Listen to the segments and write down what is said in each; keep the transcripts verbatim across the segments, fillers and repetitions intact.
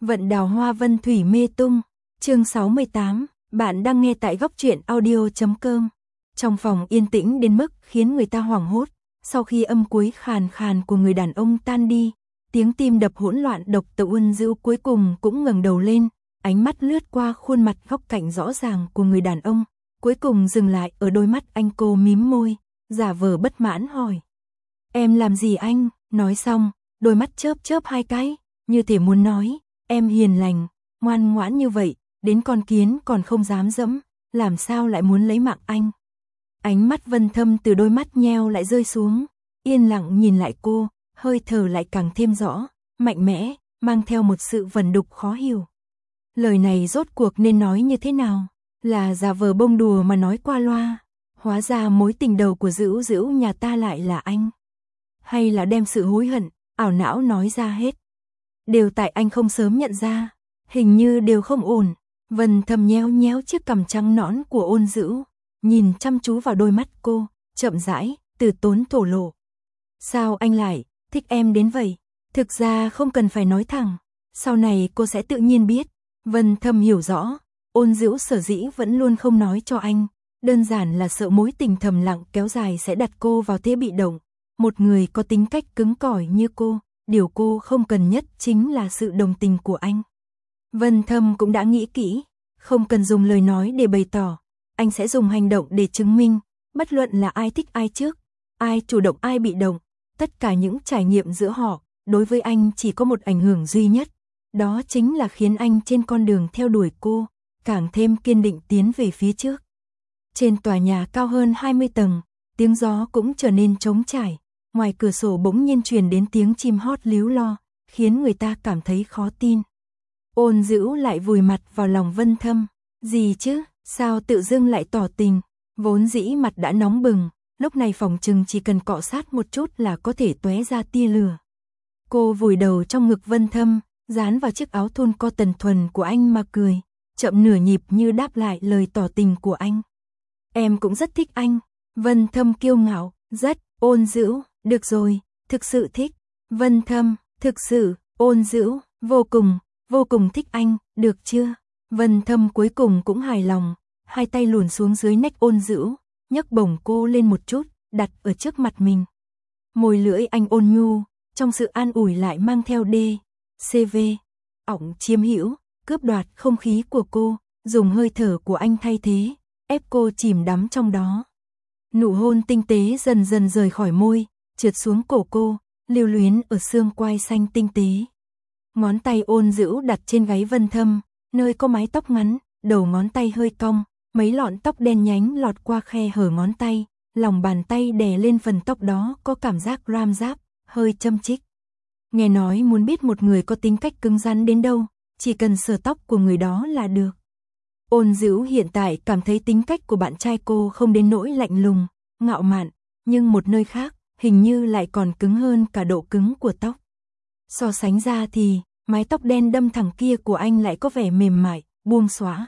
Vận đào hoa vân thủy mê tung, chương sáu mươi tám, bạn đang nghe tại góc truyện audio chấm com. Trong phòng yên tĩnh đến mức khiến người ta hoảng hốt, sau khi âm cuối khàn khàn của người đàn ông tan đi, tiếng tim đập hỗn loạn độc tự Uân Dữu cuối cùng cũng ngẩng đầu lên, ánh mắt lướt qua khuôn mặt góc cạnh rõ ràng của người đàn ông, cuối cùng dừng lại ở đôi mắt anh. Cô mím môi, giả vờ bất mãn hỏi: "Em làm gì anh?" Nói xong, đôi mắt chớp chớp hai cái, như thể muốn nói: "Em hiền lành, ngoan ngoãn như vậy, đến con kiến còn không dám dẫm, làm sao lại muốn lấy mạng anh?" Ánh mắt Vân Thâm từ đôi mắt nheo lại rơi xuống, yên lặng nhìn lại cô, hơi thở lại càng thêm rõ, mạnh mẽ, mang theo một sự vẩn đục khó hiểu. Lời này rốt cuộc nên nói như thế nào? Là giả vờ bông đùa mà nói qua loa, hóa ra mối tình đầu của Dữu Dữu nhà ta lại là anh? Hay là đem sự hối hận, ảo não nói ra hết? Đều tại anh không sớm nhận ra, hình như đều không ổn. Vân Thâm nhéo nhéo chiếc cằm trắng nõn của Ôn Dữu, nhìn chăm chú vào đôi mắt cô, chậm rãi, từ tốn thổ lộ: "Sao anh lại thích em đến vậy? Thực ra không cần phải nói thẳng, sau này cô sẽ tự nhiên biết." Vân Thâm hiểu rõ, Ôn Dữu sở dĩ vẫn luôn không nói cho anh, đơn giản là sợ mối tình thầm lặng kéo dài sẽ đặt cô vào thế bị động. Một người có tính cách cứng cỏi như cô, điều cô không cần nhất chính là sự đồng tình của anh. Vân Thâm cũng đã nghĩ kỹ, không cần dùng lời nói để bày tỏ, anh sẽ dùng hành động để chứng minh, bất luận là ai thích ai trước, ai chủ động ai bị động, tất cả những trải nghiệm giữa họ, đối với anh chỉ có một ảnh hưởng duy nhất, đó chính là khiến anh trên con đường theo đuổi cô, càng thêm kiên định tiến về phía trước. Trên tòa nhà cao hơn hai mươi tầng, tiếng gió cũng trở nên trống trải, ngoài cửa sổ bỗng nhiên truyền đến tiếng chim hót líu lo, khiến người ta cảm thấy khó tin. Ôn Dữu lại vùi mặt vào lòng Vân Thâm. "Gì chứ, sao tự dưng lại tỏ tình?" Vốn dĩ mặt đã nóng bừng, lúc này phòng trừng chỉ cần cọ sát một chút là có thể tóe ra tia lửa. Cô vùi đầu trong ngực Vân Thâm, dán vào chiếc áo thun co tần thuần của anh mà cười, chậm nửa nhịp như đáp lại lời tỏ tình của anh. "Em cũng rất thích anh." Vân Thâm kiêu ngạo: "Rất." Ôn Dữu: "Được rồi, thực sự thích." Vân Thâm: "Thực sự." Ôn Dữu: "Vô cùng, vô cùng thích anh, được chưa?" Vân Thâm cuối cùng cũng hài lòng, hai tay luồn xuống dưới nách Ôn Dữu, nhấc bổng cô lên một chút, đặt ở trước mặt mình. Môi lưỡi anh ôn nhu, trong sự an ủi lại mang theo đê, xê vê, ỏng chiếm hữu, cướp đoạt không khí của cô, dùng hơi thở của anh thay thế, ép cô chìm đắm trong đó. Nụ hôn tinh tế dần dần rời khỏi môi, trượt xuống cổ cô, lưu luyến ở xương quai xanh tinh tế. Ngón tay Ôn Dữu đặt trên gáy Vân Thâm, nơi có mái tóc ngắn, đầu ngón tay hơi cong, mấy lọn tóc đen nhánh lọt qua khe hở ngón tay, lòng bàn tay đè lên phần tóc đó có cảm giác ram ráp, hơi châm chích. Nghe nói muốn biết một người có tính cách cứng rắn đến đâu, chỉ cần sờ tóc của người đó là được. Ôn Dữu hiện tại cảm thấy tính cách của bạn trai cô không đến nỗi lạnh lùng, ngạo mạn, nhưng một nơi khác, hình như lại còn cứng hơn cả độ cứng của tóc. So sánh ra thì, mái tóc đen đâm thẳng kia của anh lại có vẻ mềm mại, buông xõa.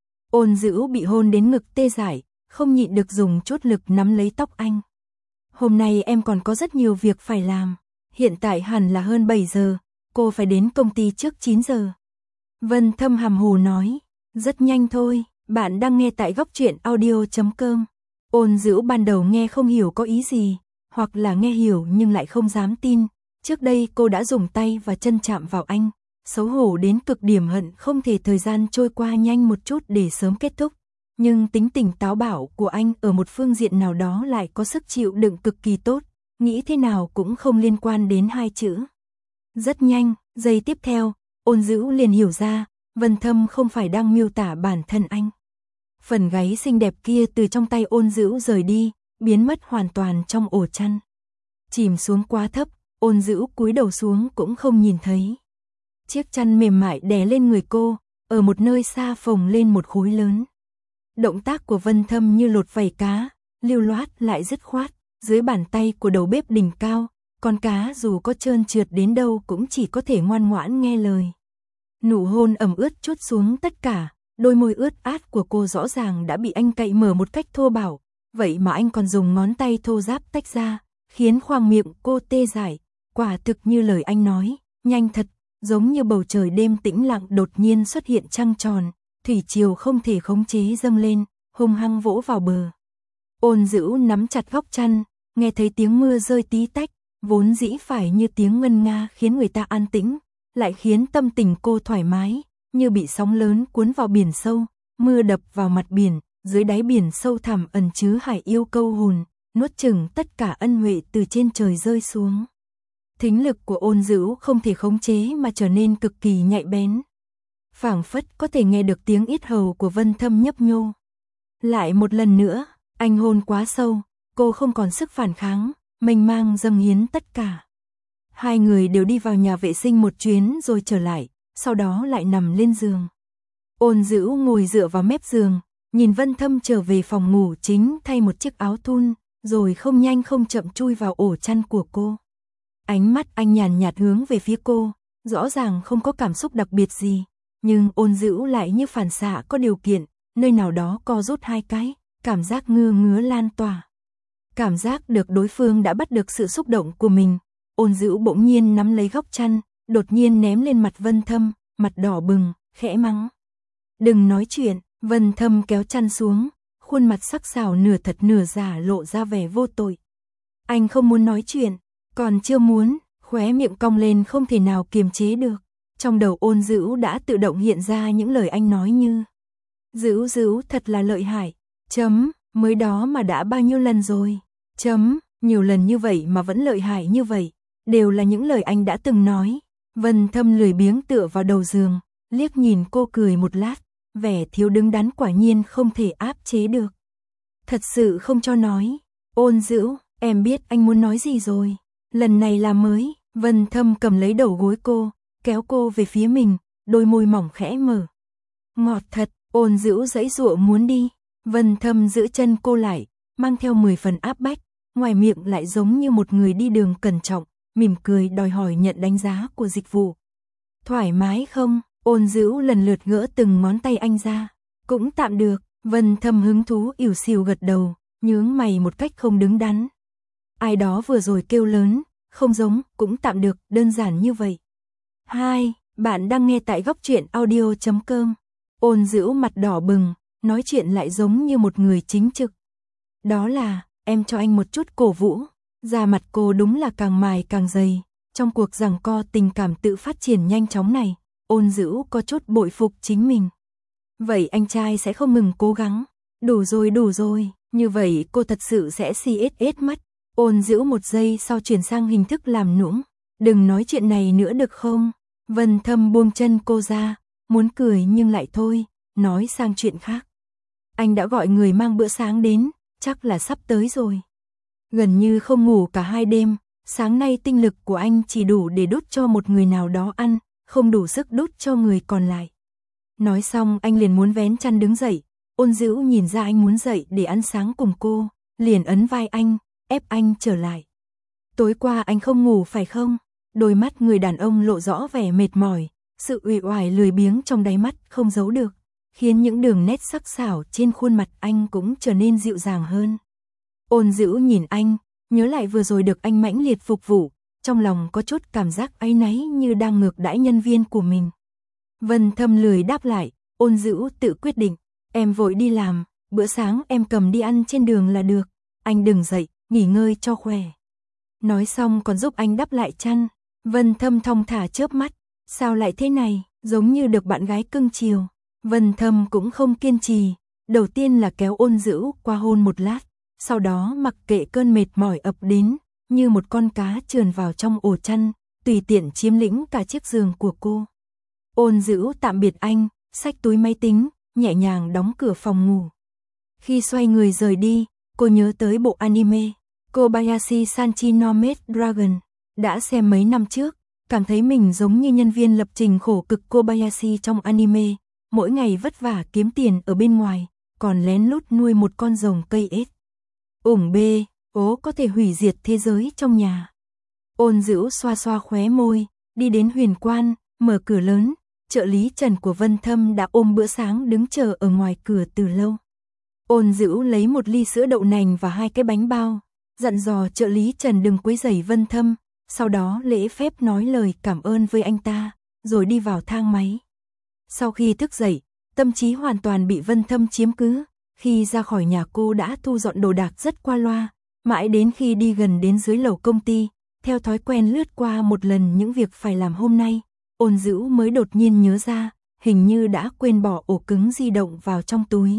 Ôn Dữu bị hôn đến ngực tê dại, không nhịn được dùng chút lực nắm lấy tóc anh. "Hôm nay em còn có rất nhiều việc phải làm, hiện tại hẳn là hơn bảy giờ, cô phải đến công ty trước chín giờ." Vân Thâm hàm hồ nói: "Rất nhanh thôi, bạn đang nghe tại góc truyện audio chấm com." Ôn Dữu ban đầu nghe không hiểu có ý gì, hoặc là nghe hiểu nhưng lại không dám tin. Trước đây cô đã dùng tay và chân chạm vào anh, xấu hổ đến cực điểm, hận không thể thời gian trôi qua nhanh một chút để sớm kết thúc. Nhưng tính tình táo bạo của anh ở một phương diện nào đó lại có sức chịu đựng cực kỳ tốt, nghĩ thế nào cũng không liên quan đến hai chữ. Rất nhanh, giây tiếp theo, Ôn Dữu liền hiểu ra, Vân Thâm không phải đang miêu tả bản thân anh. Phần gáy xinh đẹp kia từ trong tay Ôn Dữu rời đi, biến mất hoàn toàn trong ổ chăn. Chìm xuống quá thấp, Ôn Dữu cúi đầu xuống cũng không nhìn thấy. Chiếc chăn mềm mại đè lên người cô, ở một nơi xa phồng lên một khối lớn. Động tác của Vân Thâm như lột vảy cá, lưu loát lại dứt khoát, dưới bàn tay của đầu bếp đỉnh cao, con cá dù có trơn trượt đến đâu cũng chỉ có thể ngoan ngoãn nghe lời. Nụ hôn ẩm ướt trút xuống tất cả, đôi môi ướt át của cô rõ ràng đã bị anh cạy mở một cách thô bạo, vậy mà anh còn dùng ngón tay thô ráp tách ra, khiến khoang miệng cô tê dại, quả thực như lời anh nói, nhanh thật, giống như bầu trời đêm tĩnh lặng đột nhiên xuất hiện trăng tròn, thủy triều không thể khống chế dâng lên, hung hăng vỗ vào bờ. Ôn Dữu nắm chặt góc chăn, nghe thấy tiếng mưa rơi tí tách, vốn dĩ phải như tiếng ngân nga khiến người ta an tĩnh, lại khiến tâm tình cô thoải mái, như bị sóng lớn cuốn vào biển sâu, mưa đập vào mặt biển, dưới đáy biển sâu thẳm ẩn chứa hải yêu câu hồn, nuốt chửng tất cả ân huệ từ trên trời rơi xuống. Thính lực của Ôn Dữu không thể khống chế mà trở nên cực kỳ nhạy bén. Phảng phất có thể nghe được tiếng yết hầu của Vân Thâm nhấp nhô. Lại một lần nữa, anh hôn quá sâu, cô không còn sức phản kháng, mênh mang dâng hiến tất cả. Hai người đều đi vào nhà vệ sinh một chuyến rồi trở lại, sau đó lại nằm lên giường. Ôn Dữu ngồi dựa vào mép giường, nhìn Vân Thâm trở về phòng ngủ chính thay một chiếc áo thun, rồi không nhanh không chậm chui vào ổ chăn của cô. Ánh mắt anh nhàn nhạt hướng về phía cô, rõ ràng không có cảm xúc đặc biệt gì, nhưng Ôn Dữu lại như phản xạ có điều kiện, nơi nào đó co rút hai cái, cảm giác ngứa ngứa lan tỏa. Cảm giác được đối phương đã bắt được sự xúc động của mình, Ôn Dữu bỗng nhiên nắm lấy góc chăn, đột nhiên ném lên mặt Vân Thâm, mặt đỏ bừng, khẽ mắng. Đừng nói chuyện, Vân Thâm kéo chăn xuống, khuôn mặt sắc sảo nửa thật nửa giả lộ ra vẻ vô tội. Anh không muốn nói chuyện, còn chưa muốn, khóe miệng cong lên không thể nào kiềm chế được. Trong đầu Ôn Dữu đã tự động hiện ra những lời anh nói như: Dữu Dữu thật là lợi hại, chấm, mới đó mà đã bao nhiêu lần rồi, chấm, nhiều lần như vậy mà vẫn lợi hại như vậy, đều là những lời anh đã từng nói. Vân Thâm lười biếng tựa vào đầu giường, liếc nhìn cô cười một lát, vẻ thiếu đứng đắn quả nhiên không thể áp chế được. Thật sự không cho nói. Ôn Dữu, em biết anh muốn nói gì rồi, lần này là mới. Vân Thâm cầm lấy đầu gối cô, kéo cô về phía mình, đôi môi mỏng khẽ mở. Ngọt thật. Ôn Dữu giãy giụa muốn đi, Vân Thâm giữ chân cô lại, mang theo mười phần áp bách, ngoài miệng lại giống như một người đi đường cẩn trọng, mỉm cười đòi hỏi nhận đánh giá của dịch vụ. Thoải mái không? Ôn Dữu lần lượt gỡ từng ngón tay anh ra. Cũng tạm được. Vân Thâm hứng thú ỉu xìu gật đầu, nhướng mày một cách không đứng đắn. Ai đó vừa rồi kêu lớn, không giống, cũng tạm được, đơn giản như vậy. Hai, bạn đang nghe tại góc truyện audio chấm com. Ôn Dữu mặt đỏ bừng, nói chuyện lại giống như một người chính trực. Đó là, em cho anh một chút cổ vũ. Da mặt cô đúng là càng mài càng dày. Trong cuộc giằng co tình cảm tự phát triển nhanh chóng này, Ôn Dữu có chút bội phục chính mình. Vậy anh trai sẽ không ngừng cố gắng. Đủ rồi đủ rồi, như vậy cô thật sự sẽ si ết ết mất. Ôn Dữu một giây sau chuyển sang hình thức làm nũng. Đừng nói chuyện này nữa được không? Vân Thâm buông chân cô ra, muốn cười nhưng lại thôi, nói sang chuyện khác. Anh đã gọi người mang bữa sáng đến, chắc là sắp tới rồi. Gần như không ngủ cả hai đêm, sáng nay tinh lực của anh chỉ đủ để đút cho một người nào đó ăn, không đủ sức đút cho người còn lại. Nói xong anh liền muốn vén chăn đứng dậy, Ôn Dữu nhìn ra anh muốn dậy để ăn sáng cùng cô, liền ấn vai anh, ép anh trở lại. Tối qua anh không ngủ phải không? Đôi mắt người đàn ông lộ rõ vẻ mệt mỏi, sự uể oải lười biếng trong đáy mắt không giấu được, khiến những đường nét sắc sảo trên khuôn mặt anh cũng trở nên dịu dàng hơn. Ôn Dữu nhìn anh, nhớ lại vừa rồi được anh mãnh liệt phục vụ, trong lòng có chút cảm giác áy náy như đang ngược đãi nhân viên của mình. Vân Thâm lười đáp lại, Ôn Dữu tự quyết định, em vội đi làm, bữa sáng em cầm đi ăn trên đường là được, anh đừng dậy, nghỉ ngơi cho khỏe. Nói xong còn giúp anh đắp lại chăn. Vân Thâm thong thả chớp mắt, sao lại thế này, giống như được bạn gái cưng chiều. Vân Thâm cũng không kiên trì, đầu tiên là kéo Ôn Dữu qua hôn một lát, sau đó mặc kệ cơn mệt mỏi ập đến, như một con cá trườn vào trong ổ chăn, tùy tiện chiếm lĩnh cả chiếc giường của cô. Ôn Dữu tạm biệt anh, xách túi máy tính, nhẹ nhàng đóng cửa phòng ngủ. Khi xoay người rời đi, cô nhớ tới bộ anime Kobayashi Sanchi no Maid Dragon. Đã xem mấy năm trước, cảm thấy mình giống như nhân viên lập trình khổ cực Kobayashi trong anime, mỗi ngày vất vả kiếm tiền ở bên ngoài, còn lén lút nuôi một con rồng cây ếch. Ủng bê, ố có thể hủy diệt thế giới trong nhà. Ôn Dữu xoa xoa khóe môi, đi đến Huyền Quan, mở cửa lớn, trợ lý Trần của Vân Thâm đã ôm bữa sáng đứng chờ ở ngoài cửa từ lâu. Ôn Dữu lấy một ly sữa đậu nành và hai cái bánh bao, dặn dò trợ lý Trần đừng quấy rầy Vân Thâm. Sau đó lễ phép nói lời cảm ơn với anh ta, rồi đi vào thang máy. Sau khi thức dậy, tâm trí hoàn toàn bị Vân Thâm chiếm cứ, khi ra khỏi nhà cô đã thu dọn đồ đạc rất qua loa, mãi đến khi đi gần đến dưới lầu công ty, theo thói quen lướt qua một lần những việc phải làm hôm nay, Ôn Dữu mới đột nhiên nhớ ra, hình như đã quên bỏ ổ cứng di động vào trong túi.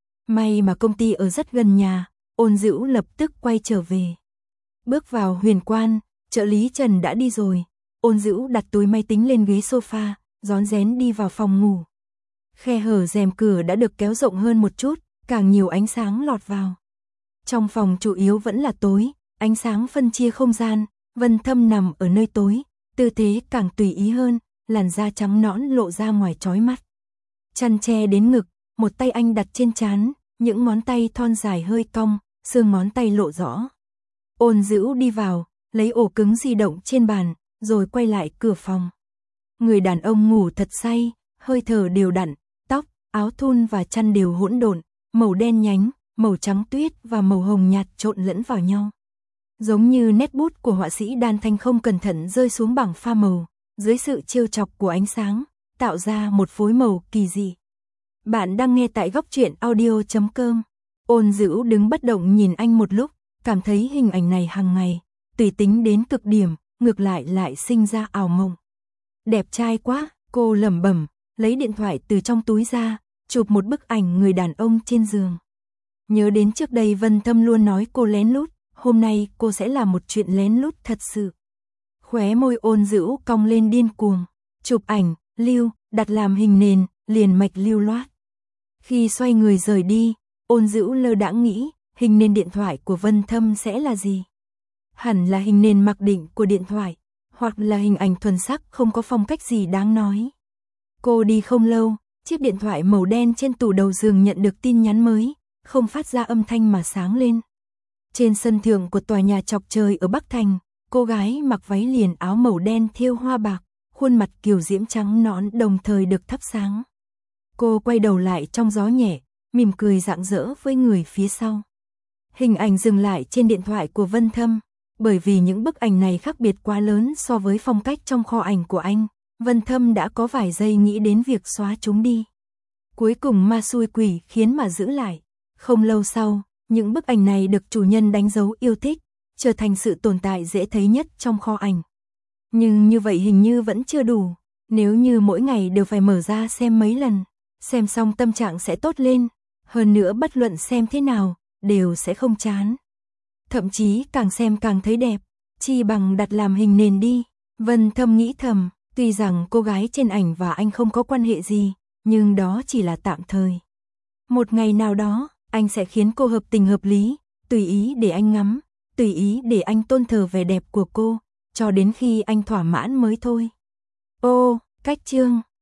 May mà công ty ở rất gần nhà, Ôn Dữu lập tức quay trở về. Bước vào Huyền Quan, trợ lý Trần đã đi rồi, Ôn Dữu đặt túi máy tính lên ghế sofa, rón rén đi vào phòng ngủ. Khe hở rèm cửa đã được kéo rộng hơn một chút, càng nhiều ánh sáng lọt vào. Trong phòng chủ yếu vẫn là tối, ánh sáng phân chia không gian, Vân Thâm nằm ở nơi tối, tư thế càng tùy ý hơn, làn da trắng nõn lộ ra ngoài chói mắt. Chăn che đến ngực, một tay anh đặt trên trán, những ngón tay thon dài hơi cong, xương ngón tay lộ rõ. Ôn Dữu đi vào, lấy ổ cứng di động trên bàn, rồi quay lại cửa phòng. Người đàn ông ngủ thật say, hơi thở đều đặn, tóc, áo thun và chăn đều hỗn độn, màu đen nhánh, màu trắng tuyết và màu hồng nhạt trộn lẫn vào nhau. Giống như nét bút của họa sĩ Đan Thanh không cẩn thận rơi xuống bảng pha màu, dưới sự trêu chọc của ánh sáng, tạo ra một phối màu kỳ dị. Bạn đang nghe tại góc truyện audio chấm com. Ôn Dữu đứng bất động nhìn anh một lúc, cảm thấy hình ảnh này hàng ngày, tùy tính đến cực điểm, ngược lại lại sinh ra ảo mộng. Đẹp trai quá, cô lẩm bẩm, lấy điện thoại từ trong túi ra, chụp một bức ảnh người đàn ông trên giường. Nhớ đến trước đây Vân Thâm luôn nói cô lén lút, hôm nay cô sẽ làm một chuyện lén lút thật sự. Khóe môi Ôn Dữu cong lên điên cuồng, chụp ảnh, lưu, đặt làm hình nền, liền mạch lưu loát. Khi xoay người rời đi, Ôn Dữu lơ đãng nghĩ, hình nền điện thoại của Vân Thâm sẽ là gì? Hẳn là hình nền mặc định của điện thoại, hoặc là hình ảnh thuần sắc không có phong cách gì đáng nói. Cô đi không lâu, chiếc điện thoại màu đen trên tủ đầu giường nhận được tin nhắn mới, không phát ra âm thanh mà sáng lên. Trên sân thượng của tòa nhà chọc trời ở Bắc Thành, cô gái mặc váy liền áo màu đen thêu hoa bạc, khuôn mặt kiều diễm trắng nõn đồng thời được thắp sáng. Cô quay đầu lại trong gió nhẹ, mỉm cười rạng rỡ với người phía sau. Hình ảnh dừng lại trên điện thoại của Vân Thâm, bởi vì những bức ảnh này khác biệt quá lớn so với phong cách trong kho ảnh của anh, Vân Thâm đã có vài giây nghĩ đến việc xóa chúng đi. Cuối cùng ma xui quỷ khiến mà giữ lại. Không lâu sau, những bức ảnh này được chủ nhân đánh dấu yêu thích, trở thành sự tồn tại dễ thấy nhất trong kho ảnh. Nhưng như vậy hình như vẫn chưa đủ, nếu như mỗi ngày đều phải mở ra xem mấy lần, xem xong tâm trạng sẽ tốt lên, hơn nữa bất luận xem thế nào, đều sẽ không chán. Thậm chí càng xem càng thấy đẹp, chi bằng đặt làm hình nền đi. Vân Thâm nghĩ thầm, tuy rằng cô gái trên ảnh và anh không có quan hệ gì, nhưng đó chỉ là tạm thời. Một ngày nào đó, anh sẽ khiến cô hợp tình hợp lý, tùy ý để anh ngắm, tùy ý để anh tôn thờ vẻ đẹp của cô, cho đến khi anh thỏa mãn mới thôi. Ô, cách chương